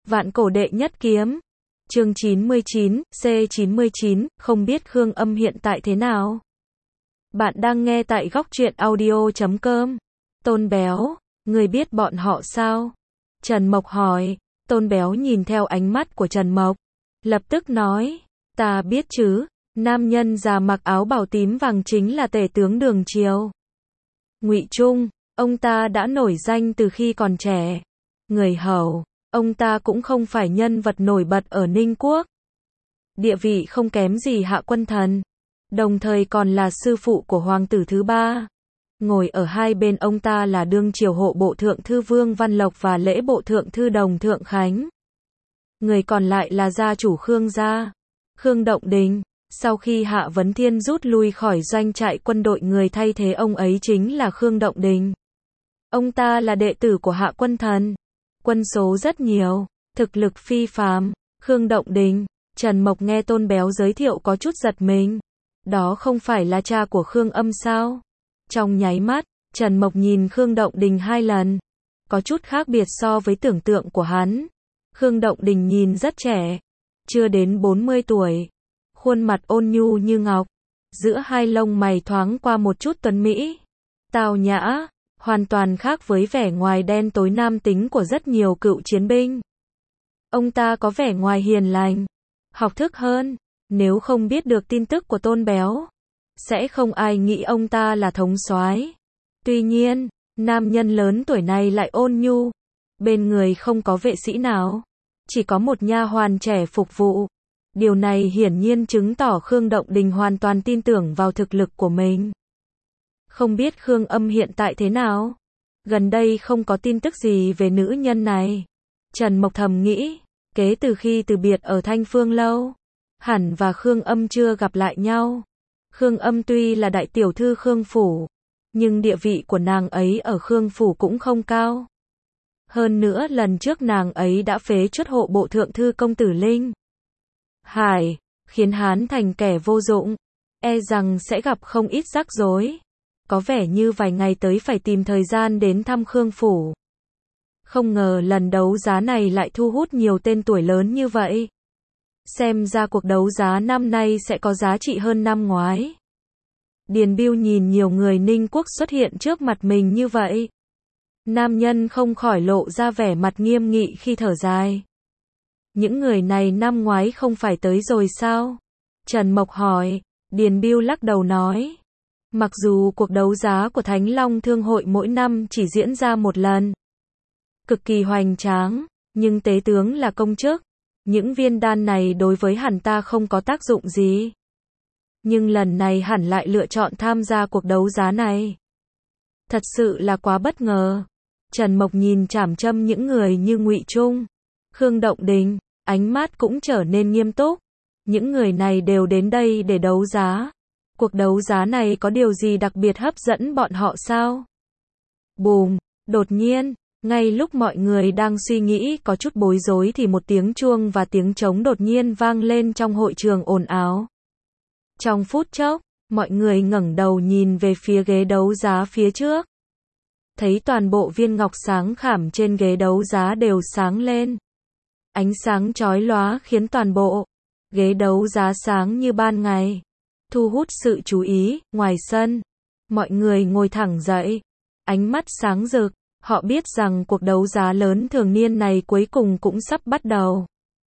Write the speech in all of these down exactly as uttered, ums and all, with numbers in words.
Vạn cổ đệ nhất kiếm. Chương chín mươi chín, C chín mươi chín, không biết Khương Âm hiện tại thế nào. Bạn đang nghe tại góc truyện audio chấm com. Tôn Béo, người biết bọn họ sao? Trần Mộc hỏi. Tôn Béo nhìn theo ánh mắt của Trần Mộc, lập tức nói, ta biết chứ, nam nhân già mặc áo bào tím vàng chính là tể tướng Đường Triều. Ngụy Trung, ông ta đã nổi danh từ khi còn trẻ. Người hầu, ông ta cũng không phải nhân vật nổi bật ở Ninh Quốc. Địa vị không kém gì Hạ Quân Thần, đồng thời còn là sư phụ của hoàng tử thứ ba. Ngồi ở hai bên ông ta là đương triều hộ bộ thượng thư Vương Văn Lộc và lễ bộ thượng thư Đồng Thượng Khánh. Người còn lại là gia chủ Khương gia, Khương Động Đình. Sau khi Hạ Vấn Thiên rút lui khỏi doanh trại quân đội, người thay thế ông ấy chính là Khương Động Đình. Ông ta là đệ tử của Hạ Quân Thần, quân số rất nhiều, thực lực phi phàm. Khương Động Đình, Trần Mộc nghe Tôn Béo giới thiệu có chút giật mình. Đó không phải là cha của Khương Âm sao? Trong nháy mắt, Trần Mộc nhìn Khương Động Đình hai lần. Có chút khác biệt so với tưởng tượng của hắn. Khương Động Đình nhìn rất trẻ, chưa đến bốn mươi tuổi. Khuôn mặt ôn nhu như ngọc, giữa hai lông mày thoáng qua một chút tuấn mỹ, tao nhã, hoàn toàn khác với vẻ ngoài đen tối nam tính của rất nhiều cựu chiến binh. Ông ta có vẻ ngoài hiền lành, học thức hơn. Nếu không biết được tin tức của Tôn Béo, sẽ không ai nghĩ ông ta là thống soái. Tuy nhiên, nam nhân lớn tuổi này lại ôn nhu, bên người không có vệ sĩ nào, chỉ có một nha hoàn trẻ phục vụ. Điều này hiển nhiên chứng tỏ Khương Động Đình hoàn toàn tin tưởng vào thực lực của mình. Không biết Khương Âm hiện tại thế nào? Gần đây không có tin tức gì về nữ nhân này. Trần Mộc thầm nghĩ, kể từ khi từ biệt ở Thanh Phương Lâu, hẳn và Khương Âm chưa gặp lại nhau. Khương Âm tuy là đại tiểu thư Khương Phủ, nhưng địa vị của nàng ấy ở Khương Phủ cũng không cao. Hơn nữa lần trước nàng ấy đã phế truất hộ bộ thượng thư công tử Linh Hải, khiến hắn thành kẻ vô dụng, e rằng sẽ gặp không ít rắc rối. Có vẻ như vài ngày tới phải tìm thời gian đến thăm Khương Phủ. Không ngờ lần đấu giá này lại thu hút nhiều tên tuổi lớn như vậy. Xem ra cuộc đấu giá năm nay sẽ có giá trị hơn năm ngoái. Điền Bưu nhìn nhiều người Ninh Quốc xuất hiện trước mặt mình như vậy. Nam nhân không khỏi lộ ra vẻ mặt nghiêm nghị khi thở dài. Những người này năm ngoái không phải tới rồi sao? Trần Mộc hỏi. Điền Bưu lắc đầu nói. Mặc dù cuộc đấu giá của Thánh Long Thương hội mỗi năm chỉ diễn ra một lần, cực kỳ hoành tráng, nhưng tế tướng là công chức. Những viên đan này đối với hẳn ta không có tác dụng gì. Nhưng lần này hẳn lại lựa chọn tham gia cuộc đấu giá này. Thật sự là quá bất ngờ. Trần Mộc nhìn chằm chằm những người như Ngụy Trung, Khương Động Đình, ánh mắt cũng trở nên nghiêm túc. Những người này đều đến đây để đấu giá. Cuộc đấu giá này có điều gì đặc biệt hấp dẫn bọn họ sao? Bùm, đột nhiên, ngay lúc mọi người đang suy nghĩ có chút bối rối thì một tiếng chuông và tiếng trống đột nhiên vang lên trong hội trường ồn ào. Trong phút chốc, mọi người ngẩng đầu nhìn về phía ghế đấu giá phía trước. Thấy toàn bộ viên ngọc sáng khảm trên ghế đấu giá đều sáng lên. Ánh sáng chói lóa khiến toàn bộ ghế đấu giá sáng như ban ngày, thu hút sự chú ý. Ngoài sân, mọi người ngồi thẳng dậy, ánh mắt sáng rực. Họ biết rằng cuộc đấu giá lớn thường niên này cuối cùng cũng sắp bắt đầu.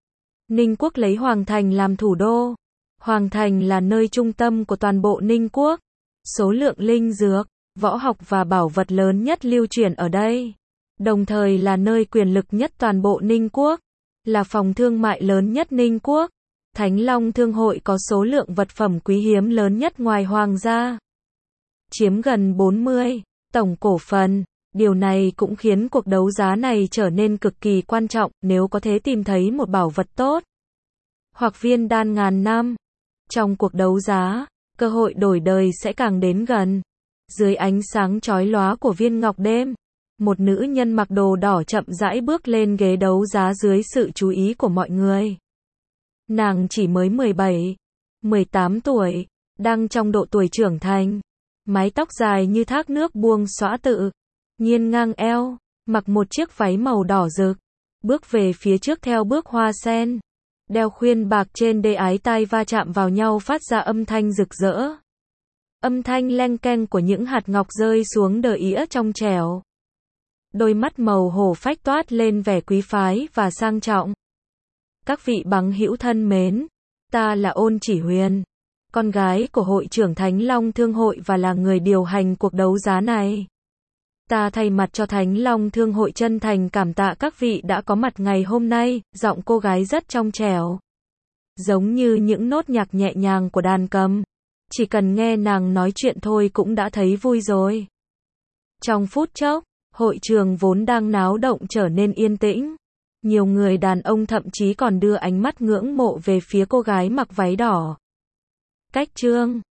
Ninh Quốc lấy Hoàng Thành làm thủ đô. Hoàng Thành là nơi trung tâm của toàn bộ Ninh Quốc. Số lượng linh dược, võ học và bảo vật lớn nhất lưu chuyển ở đây. Đồng thời là nơi quyền lực nhất toàn bộ Ninh Quốc. Là phòng thương mại lớn nhất Ninh Quốc. Thánh Long Thương hội có số lượng vật phẩm quý hiếm lớn nhất ngoài hoàng gia, chiếm gần bốn mươi tổng cổ phần. Điều này cũng khiến cuộc đấu giá này trở nên cực kỳ quan trọng. Nếu có thể tìm thấy một bảo vật tốt hoặc viên đan ngàn năm trong cuộc đấu giá, cơ hội đổi đời sẽ càng đến gần. Dưới ánh sáng chói lóa của viên ngọc đêm, một nữ nhân mặc đồ đỏ chậm rãi bước lên ghế đấu giá dưới sự chú ý của mọi người. Nàng chỉ mới mười bảy, mười tám tuổi, đang trong độ tuổi trưởng thành. Mái tóc dài như thác nước buông xõa tự nhiên ngang eo, mặc một chiếc váy màu đỏ rực, bước về phía trước theo bước hoa sen. Đeo khuyên bạc trên đê ái tai va chạm vào nhau phát ra âm thanh rực rỡ. Âm thanh leng keng của những hạt ngọc rơi xuống đờ ĩa trong trẻo. Đôi mắt màu hổ phách toát lên vẻ quý phái và sang trọng. Các vị bằng hữu thân mến, ta là Ôn Chỉ Huyền, con gái của hội trưởng Thánh Long Thương hội và là người điều hành cuộc đấu giá này. Ta thay mặt cho Thánh Long Thương hội chân thành cảm tạ các vị đã có mặt ngày hôm nay, giọng cô gái rất trong trẻo. Giống như những nốt nhạc nhẹ nhàng của đàn cầm. Chỉ cần nghe nàng nói chuyện thôi cũng đã thấy vui rồi. Trong phút chốc, hội trường vốn đang náo động trở nên yên tĩnh. Nhiều người đàn ông thậm chí còn đưa ánh mắt ngưỡng mộ về phía cô gái mặc váy đỏ. Cách chương